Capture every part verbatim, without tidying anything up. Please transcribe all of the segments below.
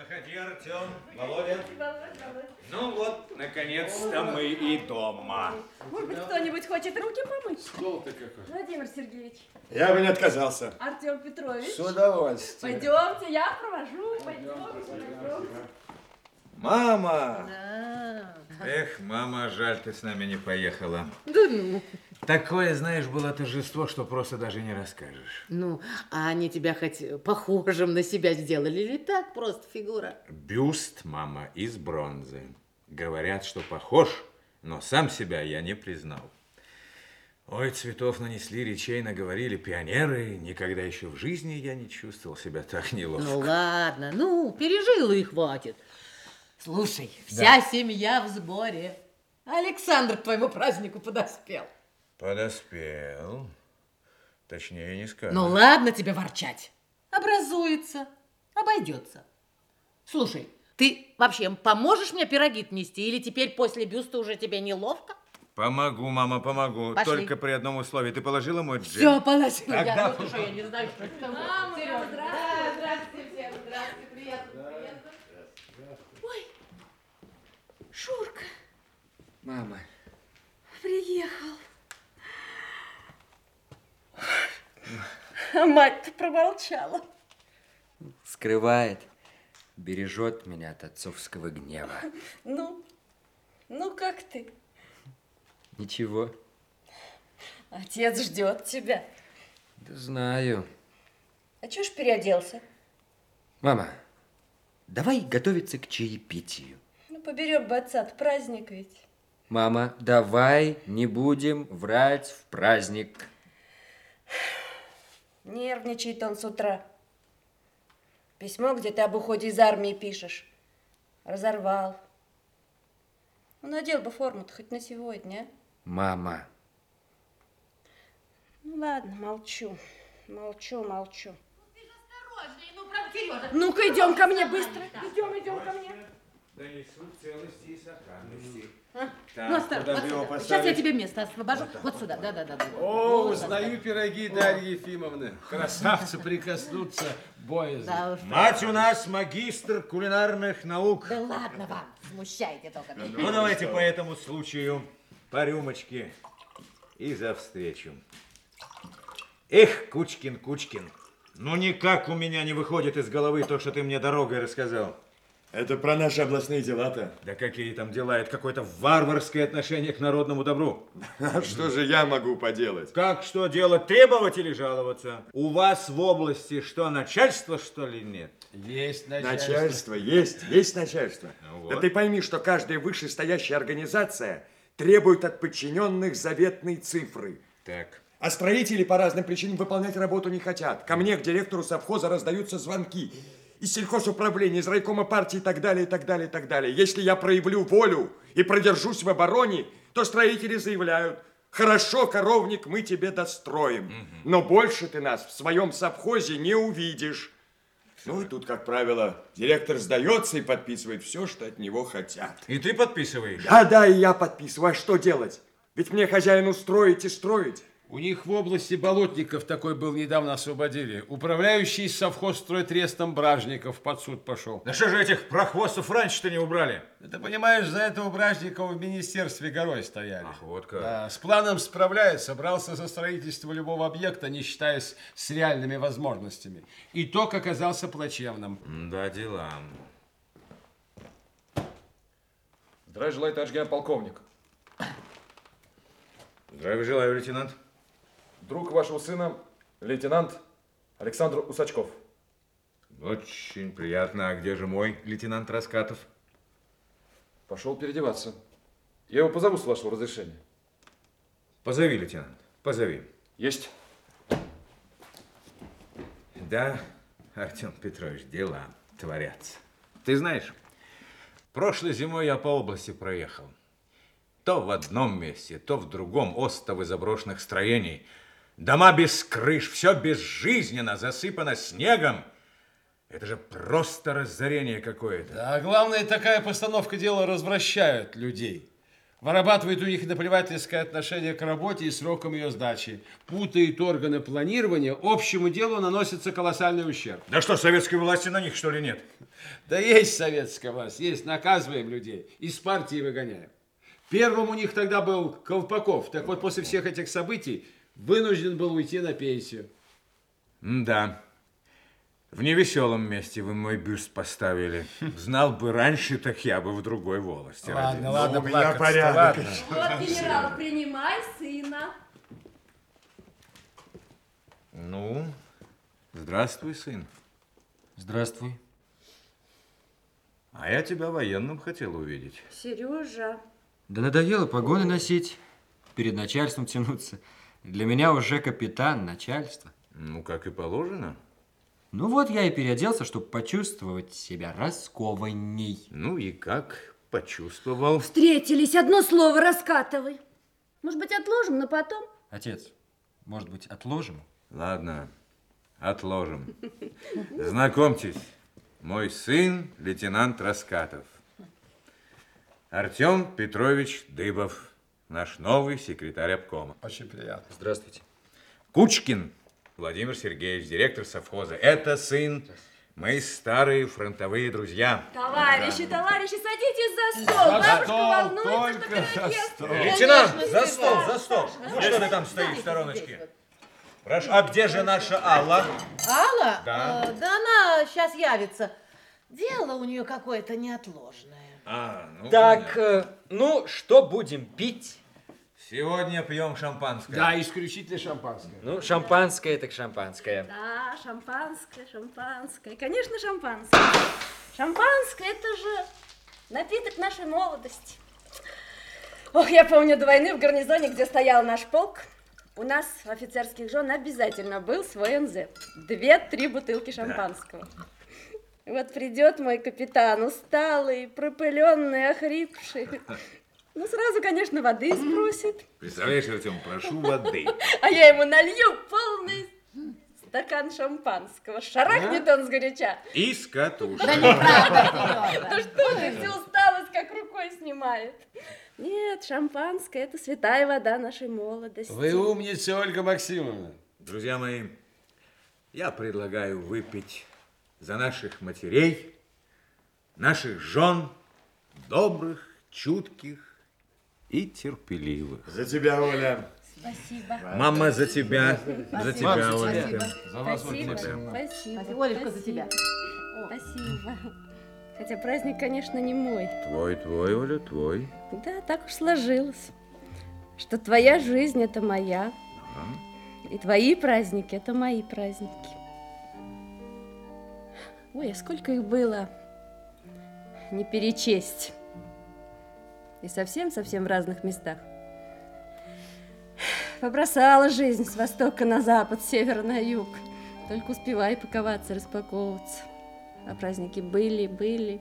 Заходи, Артем, Володя. Ну вот, наконец-то мы и дома. Может быть, кто-нибудь хочет руки помыть? Стол-то какой. Владимир Сергеевич. Я бы не отказался. Артем Петрович. С удовольствием. Пойдемте, я провожу. Пойдемте, пойдемте. Мама! Да. Эх, мама, жаль, ты с нами не поехала. Да ну. Такое, знаешь, было торжество, что просто даже не расскажешь. Ну, а они тебя хоть похожим на себя сделали или так просто фигура? Бюст, мама, из бронзы. Говорят, что похож, но сам себя я не признал. Ой, цветов нанесли, речей наговорили пионеры. Никогда еще в жизни я не чувствовал себя так неловко. Ну ладно, ну, пережила и хватит. Слушай, вся Да. семья в сборе. Александр к твоему празднику подоспел. Подоспел. Точнее, не скажешь. Ну ладно тебе ворчать. Образуется, обойдется. Слушай, ты вообще поможешь мне пироги нести? Или теперь после бюста уже тебе неловко? Помогу, мама, помогу. Пошли. Только при одном условии. Ты положила мой джем? Все, положила. Тогда Я, ну, фу- ты что, я не знаю, что это. Мама, Серёжа, здравствуйте. здравствуйте всем. Здравствуйте, приятно, приятно. Ой, Шурка Мама. приехал. А мать-то промолчала. Скрывает, бережет меня от отцовского гнева. Ну, ну как ты? Ничего, Отец ждет тебя. да знаю. А чё ж переоделся? Мама, давай готовиться к чаепитию. Ну, поберем бы отца-то, праздник ведь. Мама, давай не будем врать в праздник. Нервничает он с утра. Письмо, где ты об уходе из армии пишешь, разорвал. Ну, надел бы форму-то хоть на сегодня, а? Мама, Ну, ладно, молчу. Молчу, молчу. Ну, правда, Серёжа. Ну-ка, идем ко мне быстро. Идем, идем ко мне. Донесу в целости и сохранности. А? Так, Ну, осторожно, куда бы его вот сюда. Сейчас поставить? я тебе место освобожу. Вот сюда, да-да-да. О, узнаю пироги Дарьи Ефимовны. Красавцы прикоснуться боязно. Да уж. Мать у нас магистр кулинарных наук. Да ладно вам, смущайте только меня. Ну, давайте по этому случаю по рюмочке и за встречу. Эх, Кучкин, Кучкин, ну никак у меня не выходит из головы то, что ты мне дорогой рассказал. Это про наши областные дела-то. Да какие там дела? Это какое-то варварское отношение к народному добру. А что же я могу поделать? Как что делать? Требовать или жаловаться? У вас в области что, начальство, что ли, нет? Есть начальство. Начальство есть, есть начальство. Ну Да вот. ты пойми, что каждая вышестоящая организация требует от подчиненных заветной цифры. Так. А строители по разным причинам выполнять работу не хотят. Ко мне, к директору совхоза, раздаются звонки. Из сельхозуправления, из райкома партии и так далее, и так далее, и так далее. Если я проявлю волю и продержусь в обороне, то строители заявляют: хорошо, коровник, мы тебе достроим. Угу. Но больше ты нас в своем совхозе не увидишь. Ну и тут, как правило, директор сдается и подписывает все, что от него хотят. И ты подписываешь? Да, да, и я подписываю. А что делать? Ведь мне хозяину строить и строить. У них в области Болотников такой был, недавно освободили. Управляющий совхозстройтрестом Бражников под суд пошел. Да что же этих прохвостов раньше-то не убрали? Ты понимаешь, за этого Бражникова в министерстве горой стояли. Ах, вот как. Да, с планом справляется, брался за строительство любого объекта, не считаясь с реальными возможностями. Итог оказался плачевным. Да, дела. Здравия желаю, товарищ генерал-полковник. Здравия желаю, лейтенант. Друг вашего сына, лейтенант Александр Усачков. Очень приятно. А где же мой лейтенант Раскатов? Пошел переодеваться. Я его позову с вашего разрешения. Позови, лейтенант, позови. Есть. Да, Артем Петрович, дела творятся. Ты знаешь, прошлой зимой я по области проехал. То в одном месте, то в другом остовы заброшенных строений. Дома без крыш, все безжизненно, засыпано снегом. Это же просто разорение какое-то. А главное, такая постановка дела развращает людей. Вырабатывает у них наплевательское отношение к работе и срокам ее сдачи. Путает органы планирования, общему делу наносится колоссальный ущерб. Да что, советской власти на них, что ли, нет? Да есть советская власть, есть, наказываем людей, из партии выгоняем. Первым у них тогда был Колпаков. Так вот, после всех этих событий вынужден был уйти на пенсию. Да. В невеселом месте вы мой бюст поставили. Знал бы раньше, так я бы в другой волости. Ладно, родился. ладно, у меня плакаться, порядок. ладно. Вот, генерал, принимай сына. Ну, здравствуй, сын. Здравствуй. А я тебя военным хотел увидеть. Сережа. Да надоело погоны носить, перед начальством тянуться. Для меня уже капитан, начальство. Ну, как и положено. Ну вот я и переоделся, чтобы почувствовать себя раскованней. Ну и как почувствовал? Встретились, одно слово раскатывай. Может быть, отложим на потом? Отец, может быть, отложим? Ладно, отложим. Знакомьтесь, мой сын, лейтенант Раскатов. Артем Петрович Дыбов, наш новый секретарь обкома. Очень приятно. Здравствуйте. Кучкин Владимир Сергеевич, директор совхоза. Это сын, мы старые фронтовые друзья. Товарищи, товарищи, садитесь за стол. Бабушка стол, волнуется, только что за пирог стол. ест. Лейтенант, за стол, за стол. Ну что ты там стоишь в стороночке? Прошу, а где же наша Алла? Алла? Да. Э, да она сейчас явится. Дело у нее какое-то неотложное. А, ну, Так, понятно. э, ну, что будем пить? Сегодня пьем шампанское. Да, исключительно шампанское. Ну, шампанское так шампанское. Да, шампанское, шампанское. Конечно, шампанское. Шампанское – это же напиток нашей молодости. Ох, я помню до войны в гарнизоне, где стоял наш полк, у нас в офицерских жен обязательно был свой эн зэ. Две-три бутылки шампанского. Вот придет мой капитан, усталый, пропыленный, охрипший. Ну, сразу, конечно, воды спросит. Представляешь, Артем, прошу воды. А я ему налью полный стакан шампанского. Шарахнет он сгоряча. И с катушек. Да неправда, Сережа. Ну что ты, всю усталость как рукой снимает. Нет, шампанское – это святая вода нашей молодости. Вы умница, Ольга Максимовна. Друзья мои, я предлагаю выпить за наших матерей, наших жен, добрых, чутких и терпеливых. За тебя, Оля. Спасибо. Мама, за тебя, за тебя, за Оленька. За вас, Спасибо. Ольга Максимовна. Спасибо. Олечка, за тебя. Спасибо. Хотя праздник, конечно, не мой. Твой, твой, Оля, твой. Да, так уж сложилось, что твоя жизнь – это моя, и твои праздники – это мои праздники. Ой, а сколько их было, не перечесть. И совсем-совсем в разных местах. Побросала жизнь с востока на запад, с севера на юг. Только успевай паковаться, распаковываться. А праздники были, были.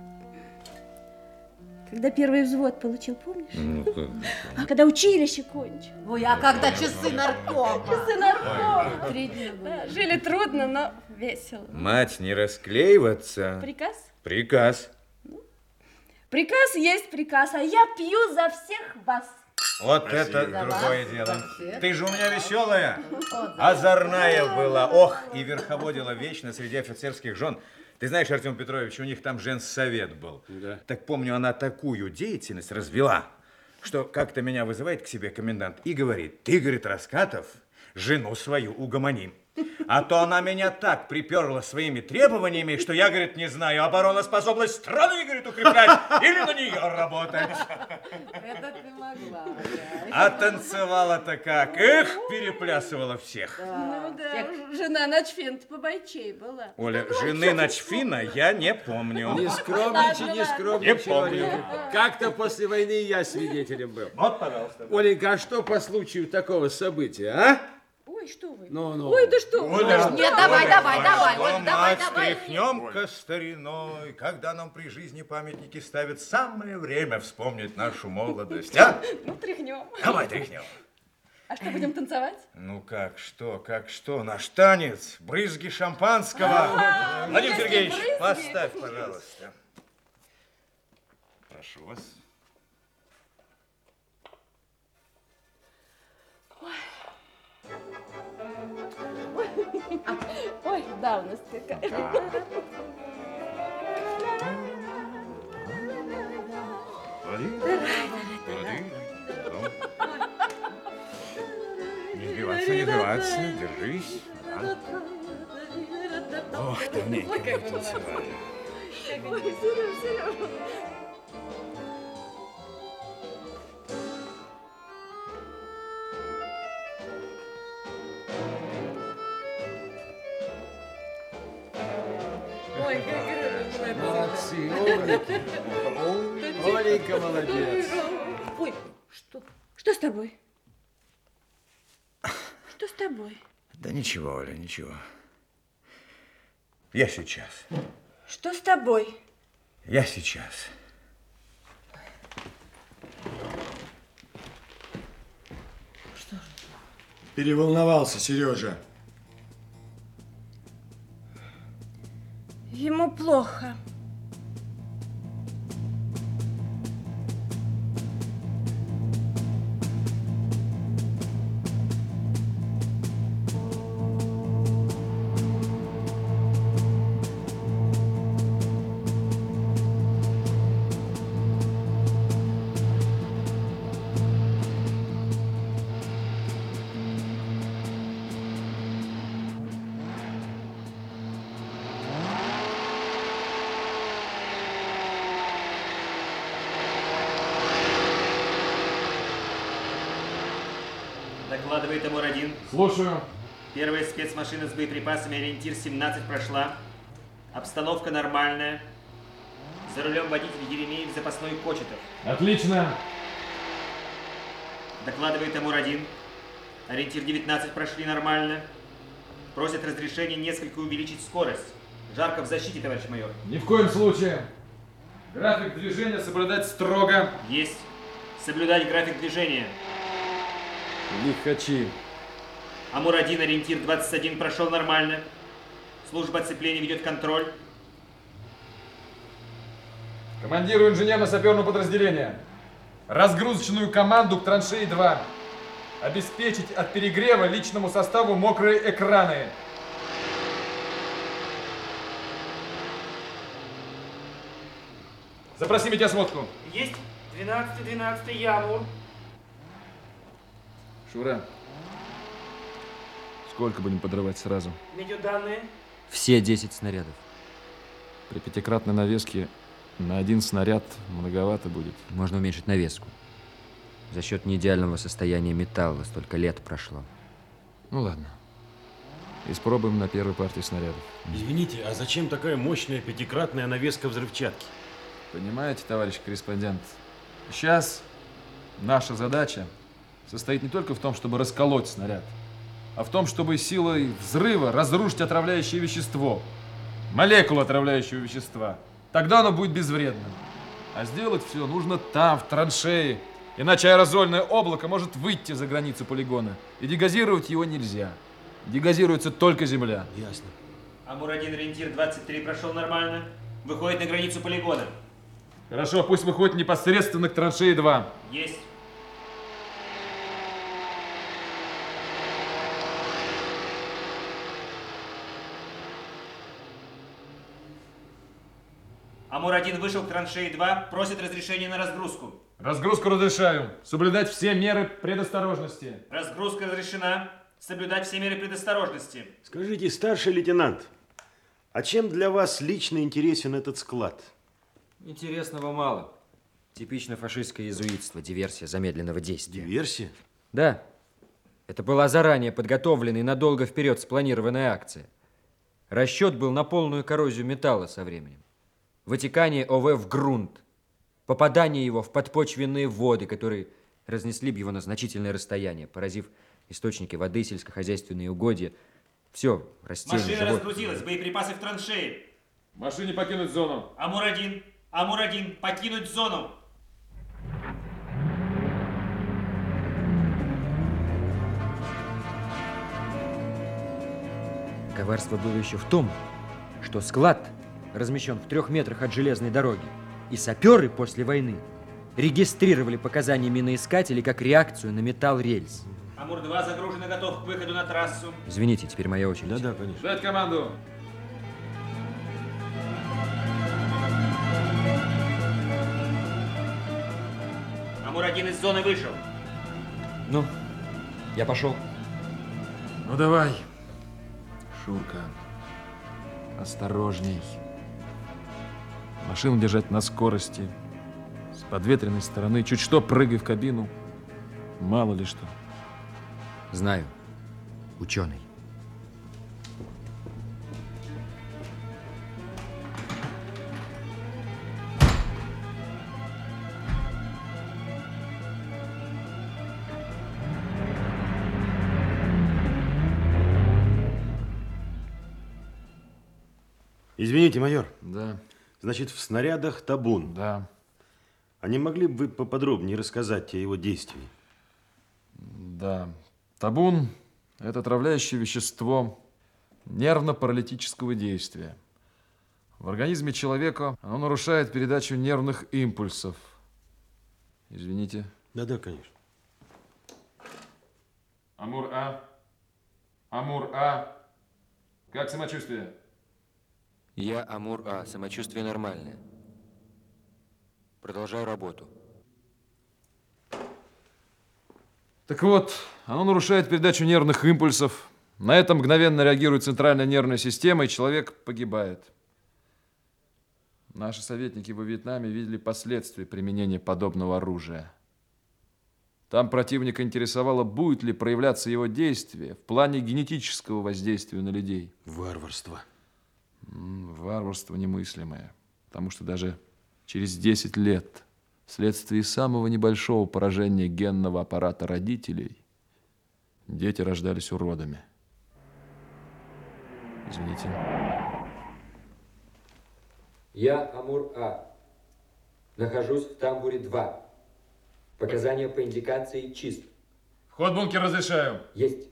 Когда первый взвод получил, помнишь? Ну, как? А когда училище кончил? Ой, а когда часы наркома? Часы наркома. Три дня были. Да, жили трудно, но весело. Мать, не расклеиваться. Приказ? Приказ. Приказ есть приказ, а я пью за всех вас. Вот Спасибо. это За другое вас, дело. за всех. Ты же у меня веселая, озорная была. Ох, и верховодила вечно среди офицерских жен. Ты знаешь, Артем Петрович, у них там женсовет был. Да. Так помню, она такую деятельность развела, что как-то меня вызывает к себе комендант и говорит: ты, говорит, Раскатов, жену свою угомони. А то она меня так приперла своими требованиями, что я, говорит, не знаю, обороноспособность страны, говорит, укреплять или на нее работать. Это ты могла. А танцевала-то как, эх, переплясывала всех. Ну да, жена Ночфин побойчей была. Оля, жены Ночфина я не помню. Не скромничай, не Не скромничай, помню. Оленька. Как-то после войны и я свидетелем был. Вот, пожалуйста. Оленька, а что по случаю такого события, а? Ой, что вы? Ну, ну. Ой, да что вы? Оля, Нет, давай, давай, давай, что, Оль, давай, мать, давай. тряхнем-ка стариной, когда нам при жизни памятники ставят, самое время вспомнить нашу молодость, а? Ну, тряхнем. Давай тряхнем. А что, будем танцевать? Ну как, что, как что, наш танец, брызги шампанского. Владимир если Сергеевич, брызги. поставь, пожалуйста. Прошу вас. Ой, давность какая. Не сбиваться, не сбиваться. Держись. Да. Ох, давненько мы танцевали. Ой, Сереж, Сереж. Ой, как Молодцы, Оленька. Оленька, молодец. Ой, что? Что с тобой? Что с тобой? Да ничего, Оля, ничего. Я сейчас. Что с тобой? Я сейчас. Переволновался Сережа. Ему плохо. Докладывает Амур-один. Слушаю. Первая спецмашина с боеприпасами «Ориентир семнадцать» прошла. Обстановка нормальная. За рулем водитель Еремеев, запасной Кочетов. Отлично. Докладывает Амур-один. «Ориентир девятнадцать» прошли нормально. Просят разрешения несколько увеличить скорость. Жарко в защите, товарищ майор. Ни в коем случае. График движения соблюдать строго. Есть. Соблюдать график движения. Лихачи. Амур-один, «Ориентир двадцать один» прошел нормально. Служба оцепления ведет контроль. Командиру инженерно-саперного подразделения. Разгрузочную команду к траншеи два. Обеспечить от перегрева личному составу мокрые экраны. Запроси медиасводку. Есть. двенадцатый двенадцатый Ямур. Шура, сколько будем подрывать сразу? Медиаданные. Все десять снарядов. При пятикратной навеске на один снаряд многовато будет. Можно уменьшить навеску. За счет неидеального состояния металла столько лет прошло. Ну ладно. Испробуем на первой партии снарядов. Извините, а зачем такая мощная пятикратная навеска взрывчатки? Понимаете, товарищ корреспондент, сейчас наша задача состоит не только в том, чтобы расколоть снаряд, а в том, чтобы силой взрыва разрушить отравляющее вещество, молекулу отравляющего вещества. Тогда оно будет безвредным. А сделать все нужно там, в траншее, иначе аэрозольное облако может выйти за границу полигона, и дегазировать его нельзя. Дегазируется только земля. Ясно. Амур-один, «Ориентир двадцать три» прошел нормально. Выходит на границу полигона. Хорошо, пусть выходит непосредственно к траншеи два. Есть. Амур-один вышел к траншеи два, просит разрешения на разгрузку. Разгрузку разрешаю. Соблюдать все меры предосторожности. Разгрузка разрешена. Соблюдать все меры предосторожности. Скажите, старший лейтенант, а чем для вас лично интересен этот склад? Интересного мало. Типично фашистское иезуитство, диверсия замедленного действия. Диверсия? Да. Это была заранее подготовленная и надолго вперед спланированная акция. Расчет был на полную коррозию металла со временем. Вытекание ОВ в грунт. Попадание его в подпочвенные воды, которые разнесли бы его на значительное расстояние, поразив источники воды, сельскохозяйственные угодья. Все, растения, Машина животные. разгрузилась, боеприпасы в траншеи. Машине покинуть зону. Амур-один, Амур-один, покинуть зону. Коварство было еще в том, что склад размещен в трех метрах от железной дороги, и саперы после войны регистрировали показания миноискателей как реакцию на металл рельс. Амур-два загружен и готов к выходу на трассу. Извините, теперь моя очередь. Да-да, конечно. Дать команду. Амур-один из зоны вышел. Ну, я пошел. Ну давай, Шурка, осторожней. Машину держать на скорости. С подветренной стороны. Чуть что, прыгай в кабину. Мало ли что. Знаю. Ученый. Извините, майор. Да, Значит, в снарядах табун. да. А не могли бы вы поподробнее рассказать о его действии? Да. Табун – это отравляющее вещество нервно-паралитического действия. В организме человека оно нарушает передачу нервных импульсов. Извините. Да-да, конечно. Амур-А. Амур-А. Как самочувствие? Я Амур-А. Самочувствие нормальное. Продолжаю работу. Так вот, оно нарушает передачу нервных импульсов. На это мгновенно реагирует центральная нервная система, и человек погибает. Наши советники во Вьетнаме видели последствия применения подобного оружия. Там противника интересовало, будет ли проявляться его действие в плане генетического воздействия на людей. Варварство. М, Варварство немыслимое. Потому что даже через десять лет, вследствие самого небольшого поражения генного аппарата родителей, дети рождались уродами. Извините. Я Амур-А. Нахожусь в тамбуре два. Показания по индикации чист. Вход в бункер разрешаю. Есть.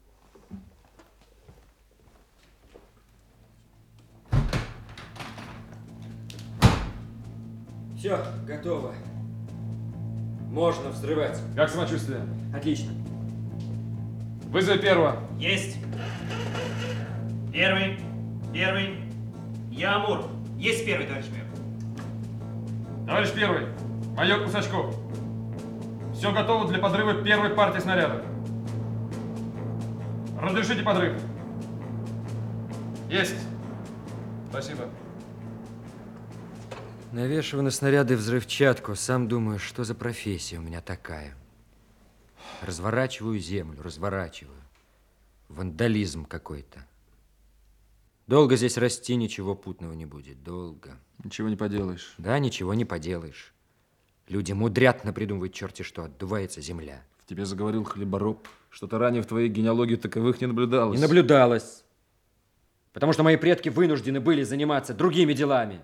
Все, готово. Можно взрывать. Как самочувствие? Отлично. Вызови первого. Есть. Первый. Первый. Я Амур. Есть первый, товарищ майор. Товарищ первый, майор Кусачков. Все готово для подрыва первой партии снарядов. Разрешите подрыв. Есть. Спасибо. Навешиваю на снаряды взрывчатку. Сам думаю, что за профессия у меня такая. Разворачиваю землю, разворачиваю. Вандализм какой-то. Долго здесь расти, ничего путного не будет. Долго. Ничего не поделаешь. Да, ничего не поделаешь. Люди мудрят напридумывать черти что, отдувается земля. В тебе заговорил хлебороб. Что-то ранее в твоей генеалогии таковых не наблюдалось. Не наблюдалось. Потому что мои предки вынуждены были заниматься другими делами.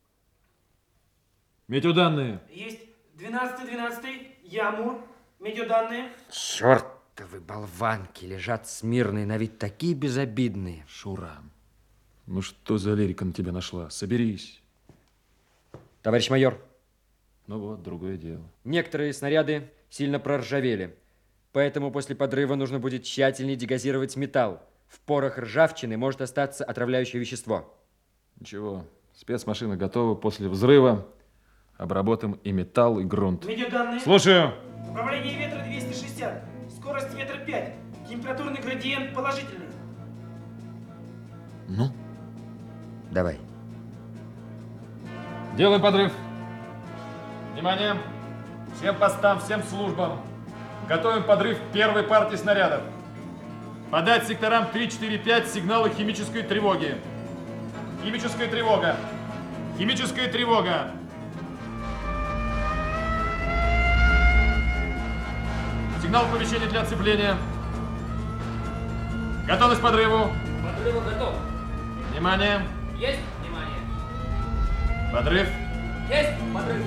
Метеоданные. Есть двенадцатый, двенадцатый, я Амур, медиаданные. Чертовы болванки лежат смирные, на вид такие безобидные. Шура, ну что за лирика на тебя нашла? Соберись. Товарищ майор. Ну вот, другое дело. Некоторые снаряды сильно проржавели, поэтому после подрыва нужно будет тщательнее дегазировать металл. В порах ржавчины может остаться отравляющее вещество. Ничего, спецмашина готова. После взрыва обработаем и металл, и грунт. Медиаданные. Слушаю. Направление ветра двести шестьдесят, скорость ветра пять, температурный градиент положительный. Ну? Давай. Делаем подрыв. Внимание! Всем постам, всем службам. Готовим подрыв первой партии снарядов. Подать секторам три, четыре, пять сигналы химической тревоги. Химическая тревога. Химическая тревога. Сигнал оповещения для оцепления. Готовность к подрыву. Подрыву готов. Внимание. Есть внимание. Подрыв. Есть подрыв.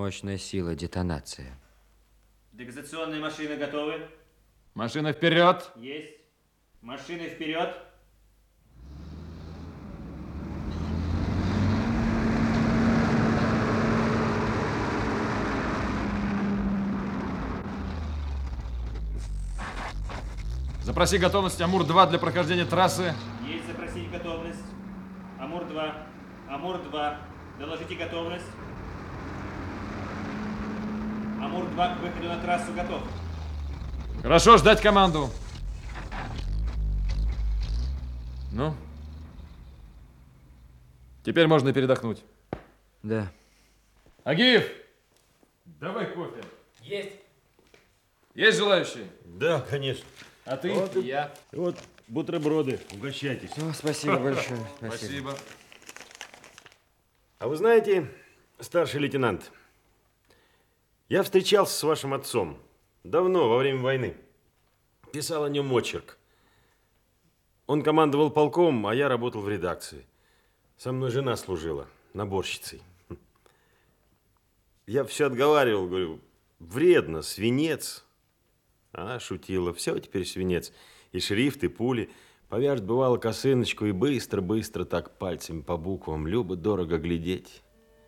Мощная сила, детонация. Дегазационные машины готовы? Машина вперед! Есть. Машины вперед. Запроси готовность Амур-два для прохождения трассы. Есть запросить готовность. Амур-два. Амур-два. Доложите готовность. Амур-два к выходу на трассу готов. Хорошо, ждать команду. Ну? Теперь можно передохнуть. Да. Агиев! Давай кофе. Есть. Есть желающие? Да, конечно. А ты? Вот И я. Вот бутерброды, угощайтесь. О, спасибо большое. Спасибо. Спасибо. А вы знаете, старший лейтенант, я встречался с вашим отцом давно, во время войны. Писал о нем очерк. Он командовал полком, а я работал в редакции. Со мной жена служила, наборщицей. Я все отговаривал, говорю, вредно, свинец. Она шутила, все теперь свинец. И шрифт, и пули. Повяжет, бывало, косыночку и быстро-быстро так пальцами по буквам. Любо-дорого глядеть.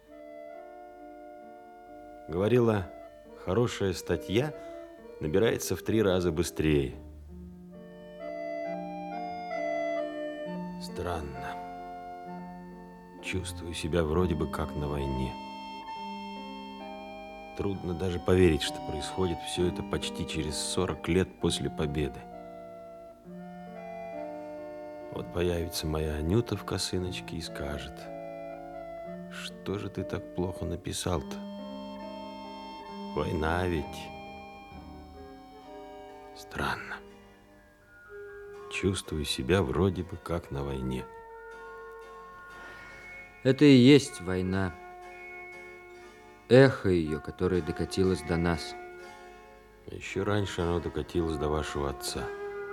Говорила, хорошая статья набирается в три раза быстрее. Странно. Чувствую себя вроде бы как на войне. Трудно даже поверить, что происходит все это почти через сорок лет после победы. Вот появится моя Анюта в косыночке и скажет, что же ты так плохо написал-то? Война ведь. Странно. Чувствую себя вроде бы как на войне. Это и есть война. Эхо ее, которое докатилось до нас. Еще раньше оно докатилось до вашего отца.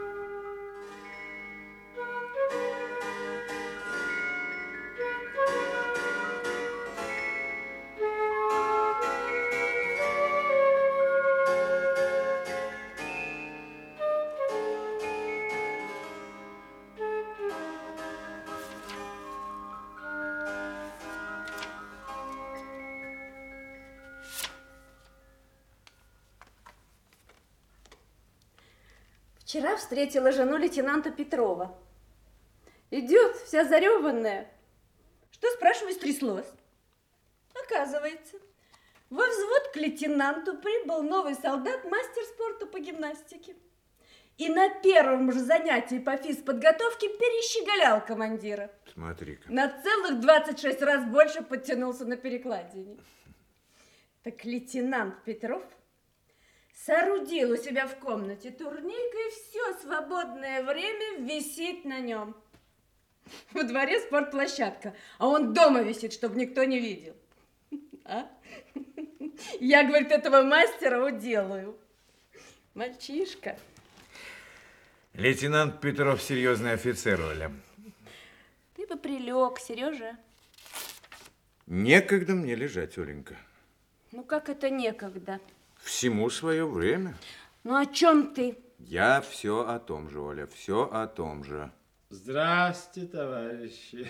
Вчера встретила жену лейтенанта Петрова. Идет, вся зареванная. Что, спрашиваю, стряслось? Оказывается, во взвод к лейтенанту прибыл новый солдат, мастер спорта по гимнастике. И на первом же занятии по физподготовке перещеголял командира. Смотри-ка. На целых двадцать шесть раз больше подтянулся на перекладине. Так лейтенант Петров соорудил у себя в комнате турник, и все свободное время висит на нем. Во дворе спортплощадка, а он дома висит, чтобы никто не видел. А? Я, говорит, этого мастера уделаю. Мальчишка. Лейтенант Петров серьезный офицер, Оля. Ты бы прилег, Сережа. Некогда мне лежать, Оленька. Ну как это некогда? Всему свое время. Ну о чем ты? Я все о том же, Оля, все о том же. Здравствуйте, товарищи.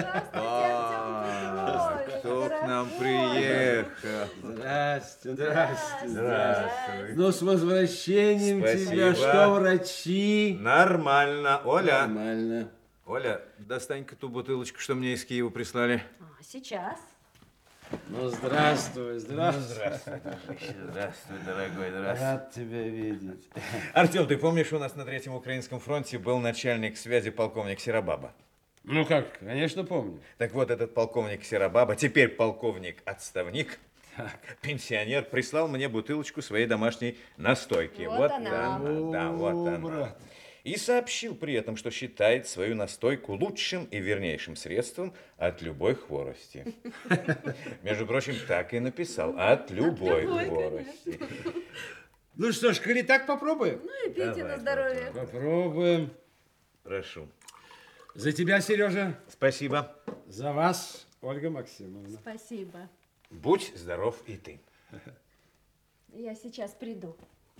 А, кто к нам приехал? Здравствуйте, здравствуйте. Здравствуй. Ну, с возвращением Спасибо. тебя. Что, врачи? Нормально. Оля, Нормально. Оля, достань-ка ту бутылочку, что мне из Киева прислали. А, сейчас. Ну, здравствуй, здравствуй. Здравствуй, здравствуй, дорогой, здравствуй. Рад тебя видеть. Артем, ты помнишь, у нас на Третьем Украинском фронте был начальник связи полковник Серобаба? Ну как, конечно, помню. Так вот, этот полковник Серобаба, теперь полковник-отставник, пенсионер, прислал мне бутылочку своей домашней настойки. Вот она. Да, да, вот она. брат. И сообщил при этом, что считает свою настойку лучшим и вернейшим средством от любой хворости. Между прочим, так и написал. От любой любой, хворости. Ну что ж, коли так, попробуем. Ну и пейте Давай, на здоровье. Попробуем. Прошу. За тебя, Сережа. Спасибо. За вас, Ольга Максимовна. Спасибо. Будь здоров и ты. Я сейчас приду.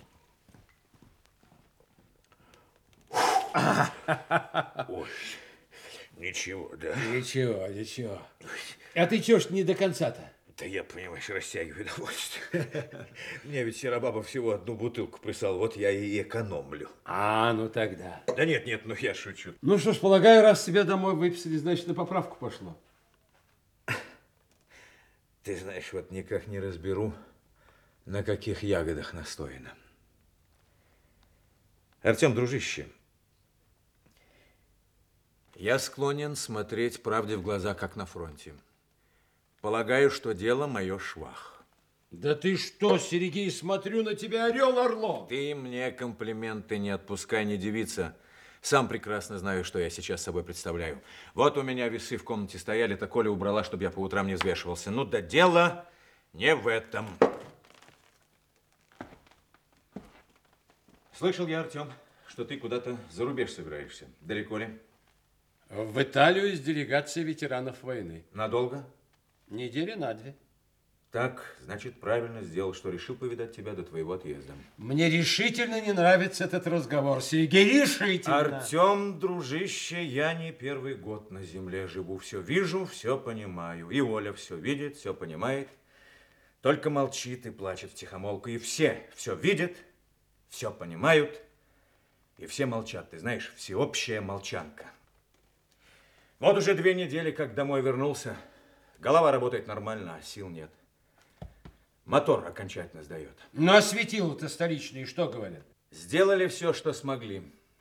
Ой, ничего, да? Ничего, ничего. А ты чё ж не до конца-то? Да я, понимаешь, растягиваю удовольствие. Мне ведь Серобаба всего одну бутылку прислал, вот я и экономлю. А, ну тогда. Да нет, нет, ну я шучу. Ну что ж, полагаю, раз тебя домой выписали, значит, на поправку пошло. Ты знаешь, вот никак не разберу, на каких ягодах настояно. Артем, дружище, я склонен смотреть правде в глаза, как на фронте. Полагаю, что дело мое швах. Да ты что, Сергей, смотрю на тебя, орел орлом. Ты мне комплименты не отпускай, не девица. Сам прекрасно знаю, что я сейчас собой представляю. Вот у меня весы в комнате стояли, так Коля убрала, чтобы я по утрам не взвешивался. Ну да дело не в этом. Слышал я, Артем, что ты куда-то за рубеж собираешься. Далеко ли? В Италию с делегацией ветеранов войны. Надолго? Недели на две. Так, значит, правильно сделал, что решил повидать тебя до твоего отъезда. Мне решительно не нравится этот разговор, Сергей, решительно. Артем, дружище, я не первый год на земле живу. Все вижу, все понимаю. И Оля все видит, все понимает. Только молчит и плачет втихомолку. И все все видят, все понимают. И все молчат. Ты знаешь, всеобщая молчанка. Вот уже две недели, как домой вернулся. Голова работает нормально, а сил нет. Мотор окончательно сдает. Ну, а светила-то столичные что говорят? Сделали все, что смогли.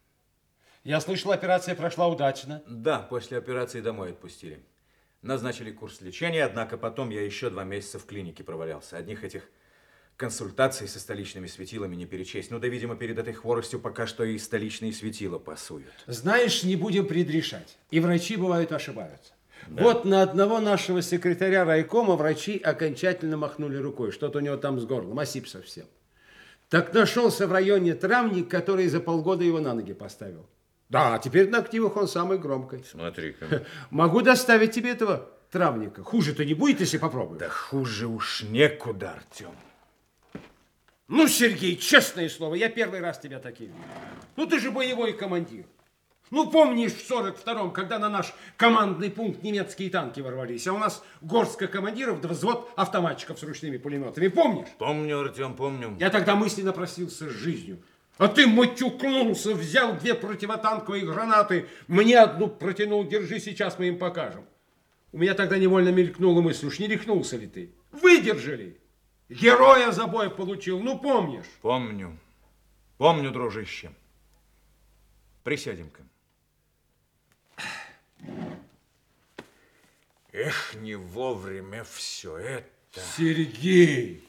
Я слышал, операция прошла удачно. Да, после операции домой отпустили. Назначили курс лечения, однако потом я еще два месяца в клинике провалялся. Одних этих консультаций со столичными светилами не перечесть. Ну да, видимо, перед этой хворостью пока что и столичные светила пасуют. Знаешь, не будем предрешать. И врачи, бывают, ошибаются. Да. Вот на одного нашего секретаря райкома врачи окончательно махнули рукой. Что-то у него там с горлом, осип совсем. Так нашелся в районе травник, который за полгода его на ноги поставил. Да, теперь на активах он самый громкий. Смотри-ка. Могу доставить тебе этого травника. Хуже-то не будет, если попробуешь. Да хуже уж некуда, Артем. Ну, Сергей, честное слово, я первый раз тебя таким вижу. Ну, ты же боевой командир. Ну, помнишь, в сорок втором, когда на наш командный пункт немецкие танки ворвались, а у нас горстка командиров да взвод автоматчиков с ручными пулеметами. Помнишь? Помню, Артем, помню. Я тогда мысленно просился с жизнью. А ты матюкнулся, взял две противотанковые гранаты, мне одну протянул, держи, сейчас мы им покажем. У меня тогда невольно мелькнула мысль, уж не рехнулся ли ты? Выдержали. Героя за бой получил, ну помнишь? Помню. Помню, дружище. Присядем-ка. Эх, не вовремя все это. Сергей!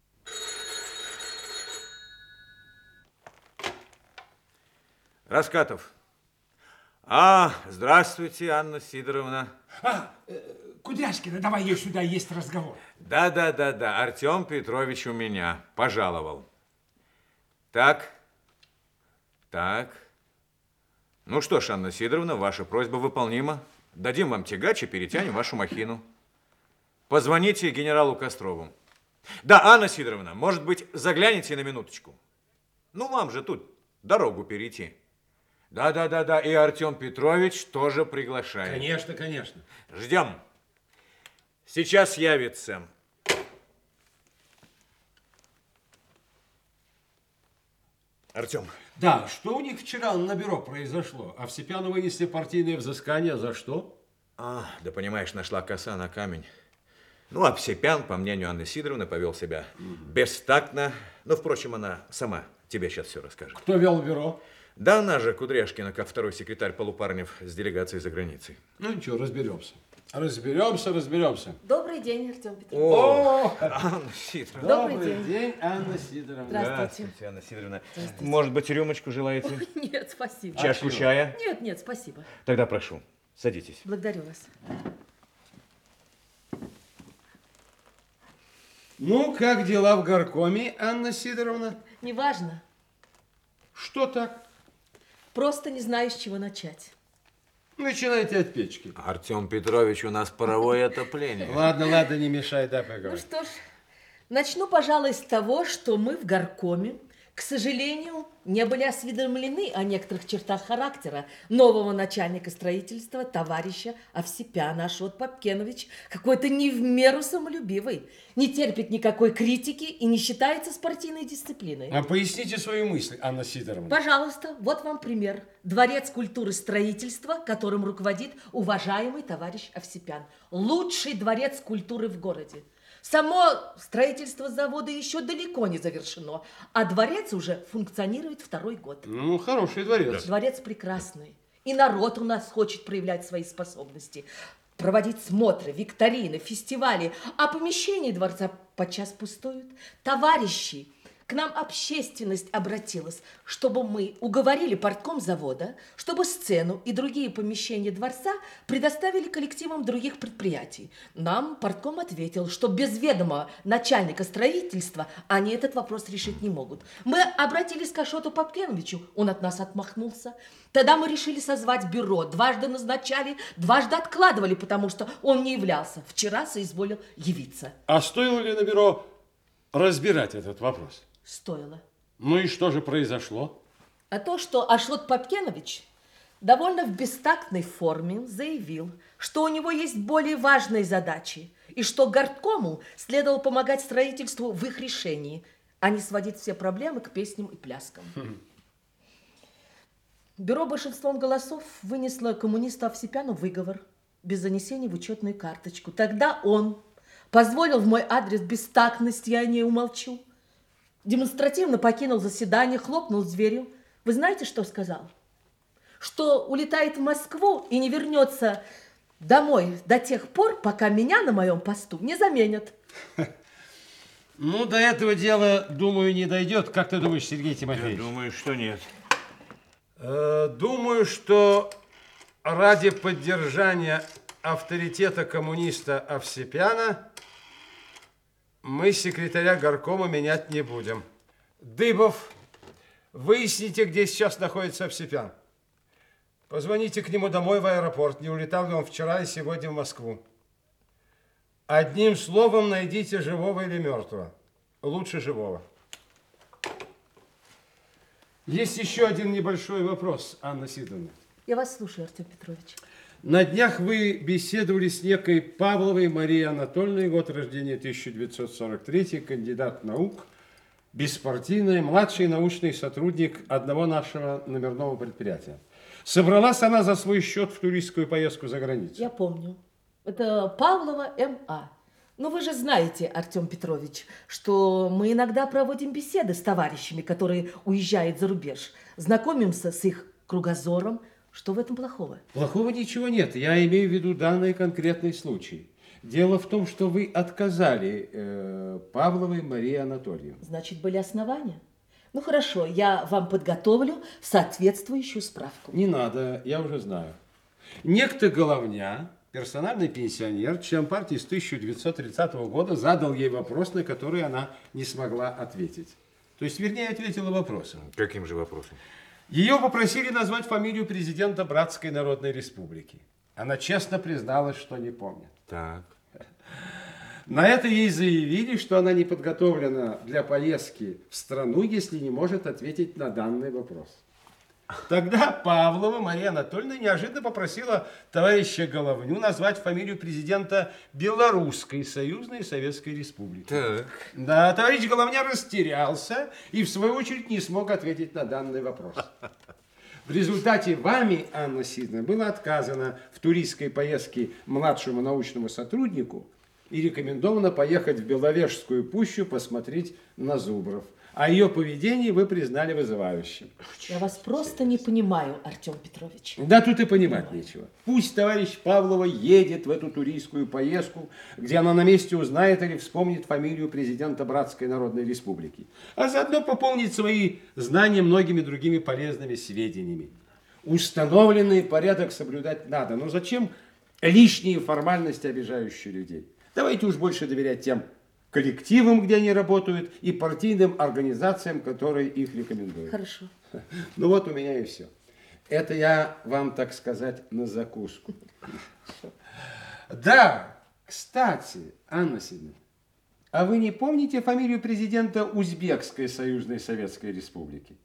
Раскатов. А, здравствуйте, Анна Сидоровна. А, э, Кудряшкина, давай ей сюда, есть разговор. Да, да, да, да. Артем Петрович у меня пожаловал. Так, так. Ну что ж, Анна Сидоровна, ваша просьба выполнима. Дадим вам тягач и перетянем вашу махину. Позвоните генералу Кострову. Да, Анна Сидоровна, может быть, загляните на минуточку. Ну, вам же тут дорогу перейти. Да, да, да, да. И Артем Петрович тоже приглашает. Конечно, конечно. Ждем. Сейчас явится. Артем. Да, что у них вчера на бюро произошло? Овсепяну вынесли партийное взыскание. За что? А, да понимаешь, нашла коса на камень. Ну, Овсепян, по мнению Анны Сидоровны, повел себя бестактно. Но, впрочем, она сама тебе сейчас все расскажет. Кто вел бюро? Да она же, Кудряшкина, как второй секретарь Полупарнев с делегацией за границей. Ну ничего, разберемся. Разберемся, разберемся. Добрый день, Артем Петрович. О, Анна Сидоровна. Добрый Добрый день. день, Анна Сидоровна. Здравствуйте. Анна Сидоровна. Здравствуйте. Может быть, рюмочку желаете? Нет, спасибо. Чашку чая? Нет, нет, спасибо. Тогда прошу, садитесь. Благодарю вас. Ну, как дела в горкоме, Анна Сидоровна? Неважно. Что так? Просто не знаю, с чего начать. Начинайте от печки. Артем Петрович, у нас паровое отопление. Ладно, ладно, не мешай, да, Ну поговорим. что ж, начну, пожалуй, с того, что мы в горкоме, к сожалению, не были осведомлены о некоторых чертах характера нового начальника строительства, товарища Овсепяна. Ашот Попкенович какой-то не в меру самолюбивый, не терпит никакой критики и не считается спортивной дисциплиной. А поясните свою мысль, Анна Сидоровна. Пожалуйста, вот вам пример. Дворец культуры строительства, которым руководит уважаемый товарищ Овсепян. Лучший дворец культуры в городе. Само строительство завода еще далеко не завершено, а дворец уже функционирует второй год. Ну, хороший дворец. Дворец прекрасный. И народ у нас хочет проявлять свои способности. Проводить смотры, викторины, фестивали. А помещения дворца подчас пустуют. Товарищи, к нам общественность обратилась, чтобы мы уговорили портком завода, чтобы сцену и другие помещения дворца предоставили коллективам других предприятий. Нам портком ответил, что без ведома начальника строительства они этот вопрос решить не могут. Мы обратились к Ашоту Попкеновичу, он от нас отмахнулся. Тогда мы решили созвать бюро, дважды назначали, дважды откладывали, потому что он не являлся. Вчера соизволил явиться. А стоило ли на бюро разбирать этот вопрос? Стоило. Ну и что же произошло? А то, что Ашот Попкенович довольно в бестактной форме заявил, что у него есть более важные задачи, и что горткому следовало помогать строительству в их решении, а не сводить все проблемы к песням и пляскам. Хм. Бюро большинством голосов вынесло коммунисту Овсепяну выговор без занесения в учетную карточку. Тогда он позволил в мой адрес бестактность, я о ней умолчу, демонстративно покинул заседание, хлопнул дверью. Вы знаете, что сказал? Что улетает в Москву и не вернется домой до тех пор, пока меня на моем посту не заменят. Ну, до этого дела, думаю, не дойдет. Как ты думаешь, Сергей Тимофеевич? Я думаю, что нет. Э, думаю, что ради поддержания авторитета коммуниста Овсепяна мы секретаря горкома менять не будем. Дыбов, выясните, где сейчас находится Овсепян. Позвоните к нему домой в аэропорт. Не улетал ли он вчера и сегодня в Москву. Одним словом, найдите живого или мертвого. Лучше живого. Есть еще один небольшой вопрос, Анна Сидоровна. Я вас слушаю, Артем Петрович. На днях вы беседовали с некой Павловой Марией Анатольевной, год рождения тысяча девятьсот сорок третий, кандидат наук, беспартийный, младший научный сотрудник одного нашего номерного предприятия. Собралась она за свой счет в туристскую поездку за границу. Я помню. Это Павлова М А. Но вы же знаете, Артем Петрович, что мы иногда проводим беседы с товарищами, которые уезжают за рубеж. Знакомимся с их кругозором. Что в этом плохого? Плохого ничего нет. Я имею в виду данный конкретный случай. Дело в том, что вы отказали э, Павловой Марии Анатольевне. Значит, были основания? Ну хорошо, я вам подготовлю соответствующую справку. Не надо, я уже знаю. Некто Головня, персональный пенсионер, член партии с тысяча девятьсот тридцатого года, задал ей вопрос, на который она не смогла ответить. То есть, вернее, ответила вопросом. Каким же вопросом? Ее попросили назвать фамилию президента Братской Народной Республики. Она честно призналась, что не помнит. Так. На это ей заявили, что она не подготовлена для поездки в страну, если не может ответить на данный вопрос. Тогда Павлова Мария Анатольевна неожиданно попросила товарища Головню назвать фамилию президента Белорусской Союзной Советской Республики. Так. Да, товарищ Головня растерялся и, в свою очередь, не смог ответить на данный вопрос. В результате вами, Анна Сидоровна, было отказано в туристской поездке младшему научному сотруднику и рекомендовано поехать в Беловежскую пущу посмотреть на зубров. О ее поведении вы признали вызывающим. Я вас просто не понимаю, Артем Петрович. Да тут и понимать нечего. Пусть товарищ Павлова едет в эту туристскую поездку, где она на месте узнает или вспомнит фамилию президента Братской Народной Республики, а заодно пополнит свои знания многими другими полезными сведениями. Установленный порядок соблюдать надо, но зачем лишние формальности, обижающие людей? Давайте уж больше доверять тем коллективам, где они работают, и партийным организациям, которые их рекомендуют. Хорошо. Ну вот у меня и все. Это я вам, так сказать, на закуску. Да, кстати, Анна Сидоровна, а вы не помните фамилию президента Узбекской Союзной Советской Республики?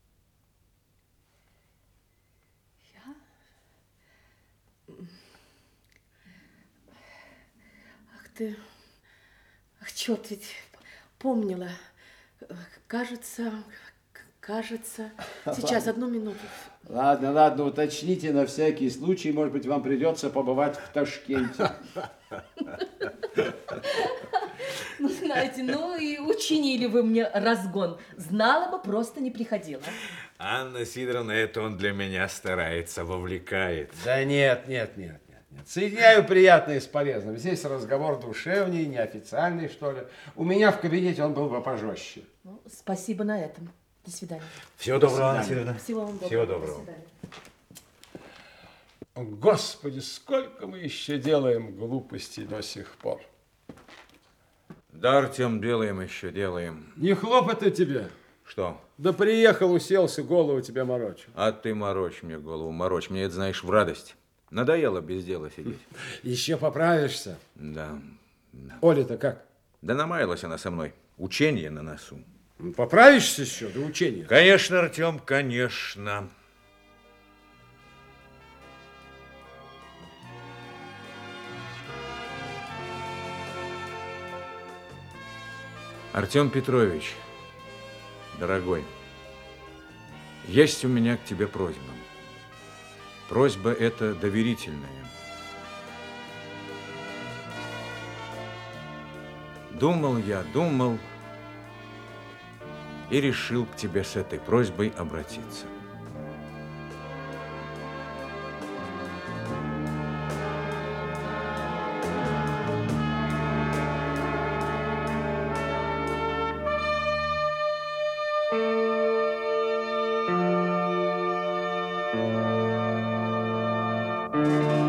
Ах ты, ах, черт, ведь помнила. Кажется, кажется. Сейчас, одну минуту. Ладно, ладно, уточните на всякий случай, может быть, вам придется побывать в Ташкенте. Ну, знаете, ну и учинили вы мне разгон. Знала бы, просто не приходила. Анна Сидоровна, это он для меня старается, вовлекает. Да нет, нет, нет, нет, нет. Соединяю приятное с полезным. Здесь разговор душевный, неофициальный, что ли. У меня в кабинете он был бы пожестче. Ну, спасибо на этом. До свидания. Всего доброго, Анна Сидоровна. Всего вам доброго. Всего доброго. До свидания. Господи, сколько мы еще делаем глупостей до сих пор. Да, Артем, делаем еще, делаем. Не хлопоты тебе. Что? Да приехал, уселся, голову тебе морочу. А ты морочь мне голову, морочь. Мне это, знаешь, в радость. Надоело без дела сидеть. Еще поправишься. Да. да. Оля-то как? Да намаялась она со мной. Ученье на носу. Поправишься еще до учения? Конечно, Артем, конечно. Артем Петрович, дорогой, есть у меня к тебе просьба. Просьба эта доверительная. Думал я, думал и решил к тебе с этой просьбой обратиться. Thank you.